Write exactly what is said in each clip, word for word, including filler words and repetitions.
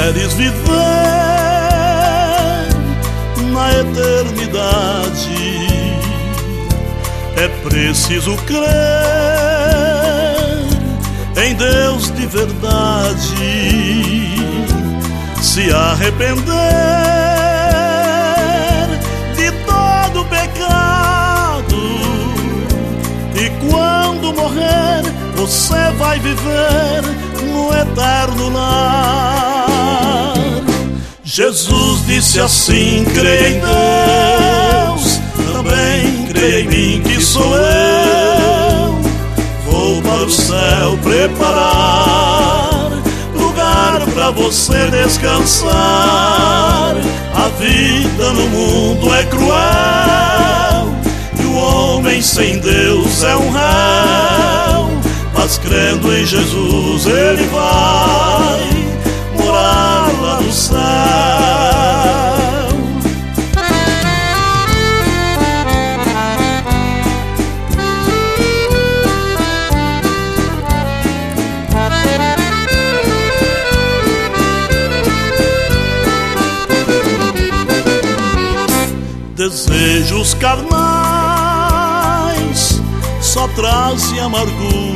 queres viver na eternidade, é preciso crer em Deus de verdade, se arrepender de todo pecado, e quando morrer você vai viver no eterno lar. Jesus disse assim: creia em Deus, também creia em mim, que sou eu. Vou para o céu preparar lugar para você descansar. A vida no mundo é cruel e o homem sem Deus é um réu, mas crendo em Jesus ele vai morar lá no céu. Desejos carnais só trazem amarguras,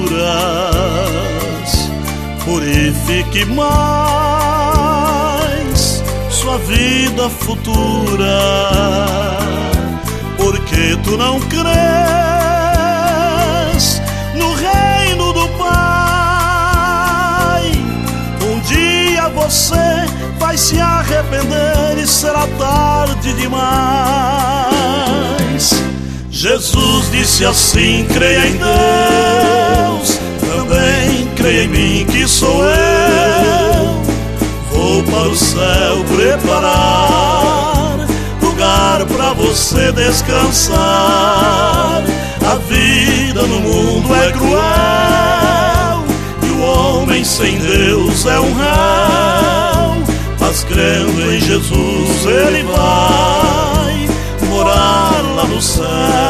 purifique mais sua vida futura, porque tu não crês no reino do Pai. Um dia você vai se arrepender e será tarde demais. Jesus disse assim: creia em Deus, também creia em mim, que sou eu. Vou para o céu preparar lugar para você descansar. A vida no mundo é cruel e o homem sem Deus é um réu, mas crendo em Jesus ele vai morar lá no céu.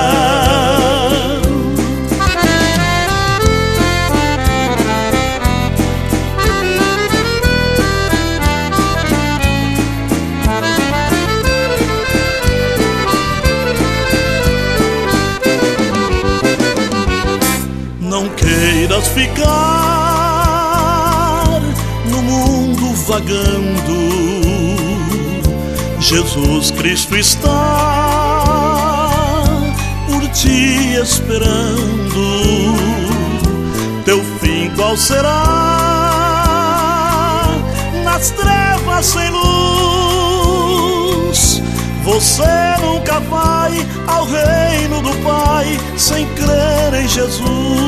Não queiras ficar no mundo vagando, Jesus Cristo está por ti esperando. Teu fim qual será? Nas trevas sem luz. Você nunca vai ao reino do Pai sem crer em Jesus.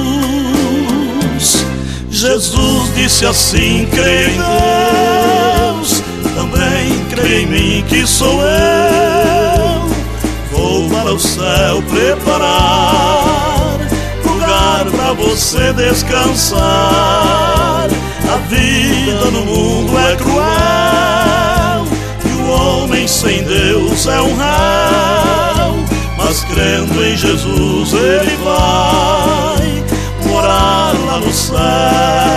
Jesus disse assim: creia em Deus, também creia em mim, que sou eu. Vou para o céu preparar lugar para você descansar. A vida no mundo é cruel e o homem sem Deus é um réu, mas crendo em Jesus ele vai morar lá no céu.